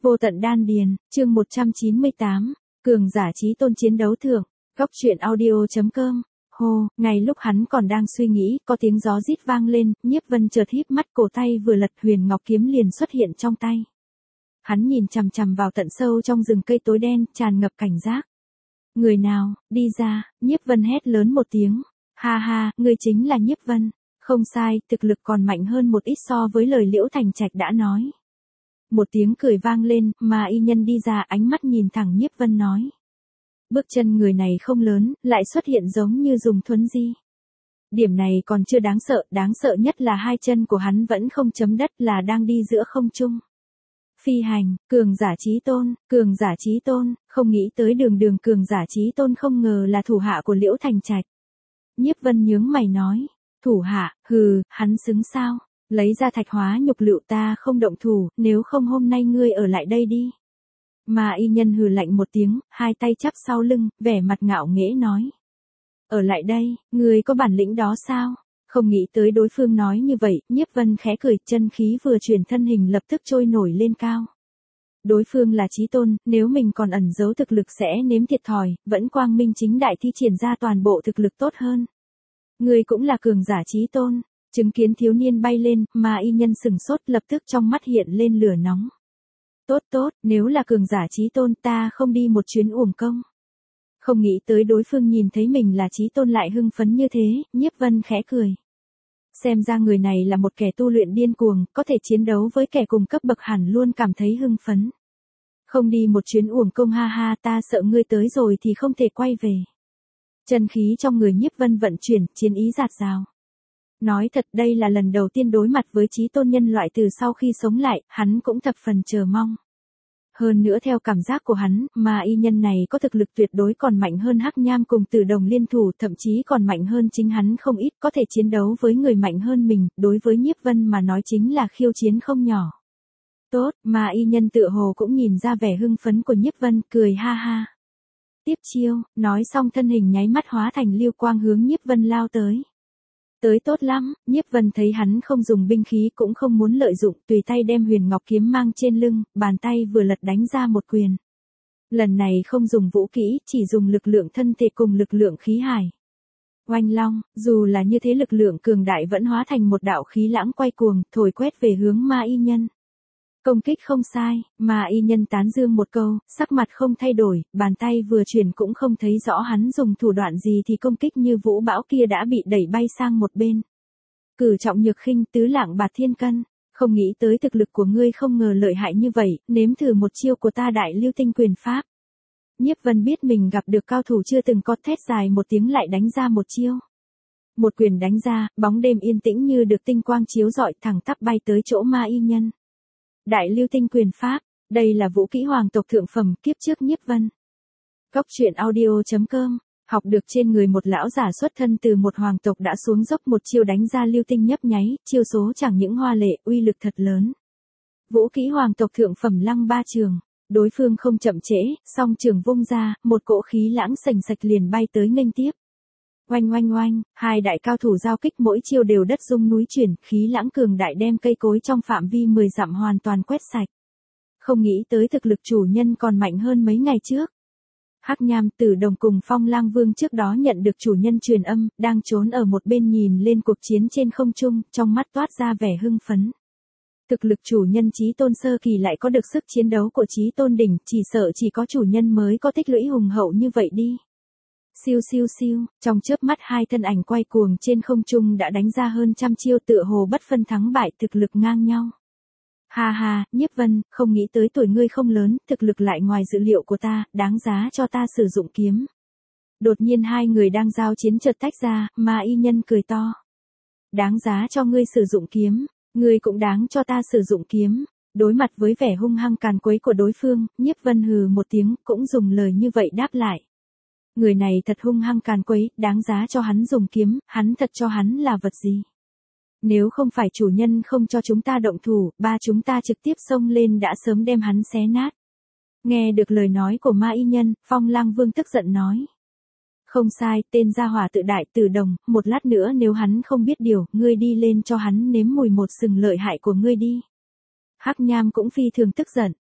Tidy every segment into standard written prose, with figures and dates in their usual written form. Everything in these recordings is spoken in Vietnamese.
Vô tận đan điền, chương 198, cường giả chí tôn chiến đấu thượng, góc truyện audio.com. Hô, ngay lúc hắn còn đang suy nghĩ, có tiếng gió rít vang lên, Nhiếp Vân chợt híp mắt, cổ tay vừa lật, huyền ngọc kiếm liền xuất hiện trong tay. Hắn nhìn chằm chằm vào tận sâu trong rừng cây tối đen, tràn ngập cảnh giác. Người nào, đi ra, Nhiếp Vân hét lớn một tiếng. Ha ha, ngươi chính là Nhiếp Vân. Không sai, thực lực còn mạnh hơn một ít so với lời Liễu Thành Trạch đã nói. Một tiếng cười vang lên, mà y nhân đi ra, ánh mắt nhìn thẳng Nhiếp Vân nói. Bước chân người này không lớn, lại xuất hiện giống như dùng thuấn di. Điểm này còn chưa đáng sợ nhất là hai chân của hắn vẫn không chấm đất, là đang đi giữa không trung. Phi hành, cường giả chí tôn, không nghĩ tới đường cường giả chí tôn không ngờ là thủ hạ của Liễu Thành Trạch. Nhiếp Vân nhướng mày nói, thủ hạ, hừ, hắn xứng sao, lấy ra thạch hóa nhục lựu, ta không động thủ, nếu không hôm nay ngươi ở lại đây đi. Mà y nhân hừ lạnh một tiếng, hai tay chắp sau lưng, vẻ mặt ngạo nghễ nói. Ở lại đây, ngươi có bản lĩnh đó sao? Không nghĩ tới đối phương nói như vậy, Nhiếp Vân khẽ cười, chân khí vừa chuyển, thân hình lập tức trôi nổi lên cao. Đối phương là chí tôn, nếu mình còn ẩn giấu thực lực sẽ nếm thiệt thòi, vẫn quang minh chính đại thi triển ra toàn bộ thực lực tốt hơn. Ngươi cũng là cường giả chí tôn, chứng kiến thiếu niên bay lên, mà y nhân sừng sốt, lập tức trong mắt hiện lên lửa nóng. Tốt, nếu là cường giả chí tôn ta không đi một chuyến uổng công. Không nghĩ tới đối phương nhìn thấy mình là chí tôn lại hưng phấn như thế, Nhiếp Vân khẽ cười. Xem ra người này là một kẻ tu luyện điên cuồng, có thể chiến đấu với kẻ cùng cấp bậc hẳn luôn cảm thấy hưng phấn. Không đi một chuyến uổng công, ha ha, ta sợ ngươi tới rồi thì không thể quay về. Chân khí trong người Nhiếp Vân vận chuyển, chiến ý dạt dào. Nói thật, đây là lần đầu tiên đối mặt với chí tôn nhân loại từ sau khi sống lại, hắn cũng thập phần chờ mong. Hơn nữa theo cảm giác của hắn, mà y nhân này có thực lực tuyệt đối còn mạnh hơn Hắc Nham cùng Tử Đồng liên thủ, thậm chí còn mạnh hơn chính hắn không ít, có thể chiến đấu với người mạnh hơn mình, đối với Nhiếp Vân mà nói chính là khiêu chiến không nhỏ. Tốt, mà y nhân tựa hồ cũng nhìn ra vẻ hưng phấn của Nhiếp Vân, cười ha ha. Tiếp chiêu, nói xong thân hình nháy mắt hóa thành lưu quang hướng Nhiếp Vân lao tới. Tới tốt lắm, Nhiếp Vân thấy hắn không dùng binh khí cũng không muốn lợi dụng, tùy tay đem huyền ngọc kiếm mang trên lưng, bàn tay vừa lật đánh ra một quyền. Lần này không dùng vũ kỹ, chỉ dùng lực lượng thân thể cùng lực lượng khí hải. Oanh long, dù là như thế lực lượng cường đại vẫn hóa thành một đạo khí lãng quay cuồng, thổi quét về hướng ma y nhân. Công kích không sai, mà y nhân tán dương một câu, sắc mặt không thay đổi, bàn tay vừa chuyển cũng không thấy rõ hắn dùng thủ đoạn gì thì công kích như vũ bão kia đã bị đẩy bay sang một bên. Cử trọng nhược khinh, tứ lạng bạt thiên cân, không nghĩ tới thực lực của ngươi không ngờ lợi hại như vậy, nếm thử một chiêu của ta Đại Lưu Tinh Quyền Pháp. Nhiếp Vân biết mình gặp được cao thủ chưa từng có, thét dài một tiếng lại đánh ra một chiêu. Một quyền đánh ra, bóng đêm yên tĩnh như được tinh quang chiếu rọi, thẳng tắp bay tới chỗ ma y nhân. Đại Lưu Tinh Quyền Pháp, đây là vũ kỹ hoàng tộc thượng phẩm kiếp trước Nhiếp Vân. Góc truyện audio.com, học được trên người một lão giả xuất thân từ một hoàng tộc đã xuống dốc, một chiêu đánh ra lưu tinh nhấp nháy, chiêu số chẳng những hoa lệ, uy lực thật lớn. Vũ kỹ hoàng tộc thượng phẩm Lăng Ba Trường, đối phương không chậm trễ, song trường vung ra, một cỗ khí lãng sành sạch liền bay tới nghênh tiếp. Oanh, hai đại cao thủ giao kích, mỗi chiêu đều đất rung núi chuyển, khí lãng cường đại đem cây cối trong phạm vi 10 dặm hoàn toàn quét sạch. Không nghĩ tới thực lực chủ nhân còn mạnh hơn mấy ngày trước. Hắc Nham, Tử Đồng cùng Phong Lang Vương trước đó nhận được chủ nhân truyền âm, đang trốn ở một bên nhìn lên cuộc chiến trên không trung, trong mắt toát ra vẻ hưng phấn. Thực lực chủ nhân chí tôn sơ kỳ lại có được sức chiến đấu của chí tôn đỉnh, chỉ sợ chỉ có chủ nhân mới có tích lũy hùng hậu như vậy đi. Siêu, trong chớp mắt hai thân ảnh quay cuồng trên không trung đã đánh ra hơn trăm chiêu, tựa hồ bất phân thắng bại, thực lực ngang nhau. Ha ha, Nhiếp Vân, không nghĩ tới tuổi ngươi không lớn, thực lực lại ngoài dự liệu của ta, đáng giá cho ta sử dụng kiếm. Đột nhiên hai người đang giao chiến chợt tách ra, mà y nhân cười to. Đáng giá cho ngươi sử dụng kiếm, ngươi cũng đáng cho ta sử dụng kiếm. Đối mặt với vẻ hung hăng càn quấy của đối phương, Nhiếp Vân hừ một tiếng, cũng dùng lời như vậy đáp lại. Người này thật hung hăng càn quấy, đáng giá cho hắn dùng kiếm, hắn thật cho hắn là vật gì? Nếu không phải chủ nhân không cho chúng ta động thủ, ba chúng ta trực tiếp xông lên đã sớm đem hắn xé nát. Nghe được lời nói của ma y nhân, Phong Lang Vương tức giận nói. Không sai, tên gia hỏa tự đại Tử Đồng, một lát nữa nếu hắn không biết điều, ngươi đi lên cho hắn nếm mùi một sừng lợi hại của ngươi đi. Hắc Nham cũng phi thường tức giận,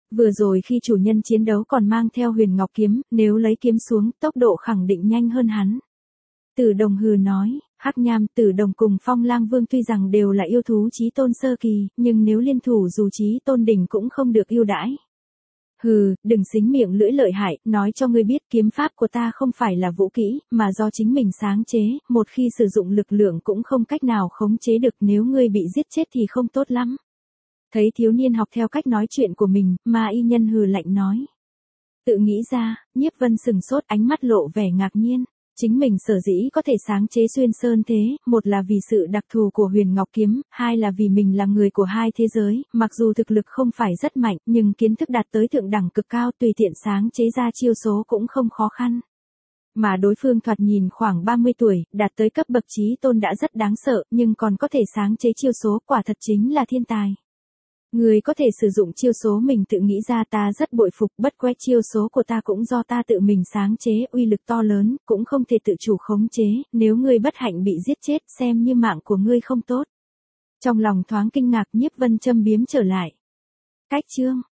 vừa rồi khi chủ nhân chiến đấu còn mang theo huyền ngọc kiếm, nếu lấy kiếm xuống, tốc độ khẳng định nhanh hơn hắn. Tử Đồng hừ nói, Hắc Nham, Tử Đồng cùng Phong Lang Vương tuy rằng đều là yêu thú chí tôn sơ kỳ, nhưng nếu liên thủ dù chí tôn đỉnh cũng không được ưu đãi. Hừ, đừng xính miệng lưỡi lợi hại, nói cho ngươi biết kiếm pháp của ta không phải là vũ kỹ, mà do chính mình sáng chế, một khi sử dụng lực lượng cũng không cách nào khống chế được, nếu ngươi bị giết chết thì không tốt lắm. Thấy thiếu niên học theo cách nói chuyện của mình, Ma Y Nhân hừ lạnh nói. Tự nghĩ ra, Nhiếp Vân sừng sốt, ánh mắt lộ vẻ ngạc nhiên. Chính mình sở dĩ có thể sáng chế xuyên sơn thế, một là vì sự đặc thù của huyền ngọc kiếm, hai là vì mình là người của hai thế giới, mặc dù thực lực không phải rất mạnh, nhưng kiến thức đạt tới thượng đẳng cực cao, tùy tiện sáng chế ra chiêu số cũng không khó khăn. Mà đối phương thoạt nhìn khoảng 30 tuổi, đạt tới cấp bậc chí tôn đã rất đáng sợ, nhưng còn có thể sáng chế chiêu số, quả thật chính là thiên tài. Người có thể sử dụng chiêu số mình tự nghĩ ra, ta rất bội phục, bất quá chiêu số của ta cũng do ta tự mình sáng chế, uy lực to lớn, cũng không thể tự chủ khống chế, nếu ngươi bất hạnh bị giết chết, xem như mạng của ngươi không tốt. Trong lòng thoáng kinh ngạc, Nhiếp Vân châm biếm trở lại. Cách chương